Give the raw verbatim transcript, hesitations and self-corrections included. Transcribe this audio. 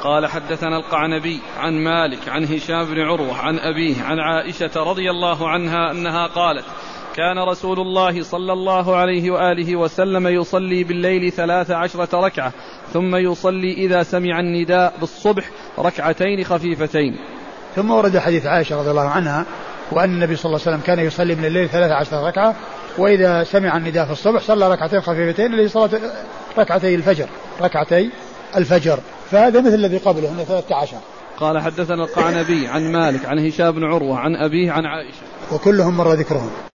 قال حدثنا القعنبي عن مالك عن هشام بن عروة عن أبيه عن عائشة رضي الله عنها أنها قالت كان رسول الله صلى الله عليه وآله وسلم يصلي بالليل ثلاث عشرة ركعة ثم يصلي إذا سمع النداء بالصبح ركعتين خفيفتين. ثم ورد حديث عائشة رضي الله عنها وأن النبي صلى الله عليه وسلم كان يصلي من الليل ثلاث عشرة ركعة وإذا سمع النداء في الصبح صلى ركعتين خفيفتين اللي صلاة ركعتي الفجر ركعتي الفجر فهذا مثل الذي قبله أنه ثلاثة عشر. قال حدثنا القعنبي عن مالك عن هشام بن عروة عن أبيه عن عائشة وكلهم مر ذكرهم.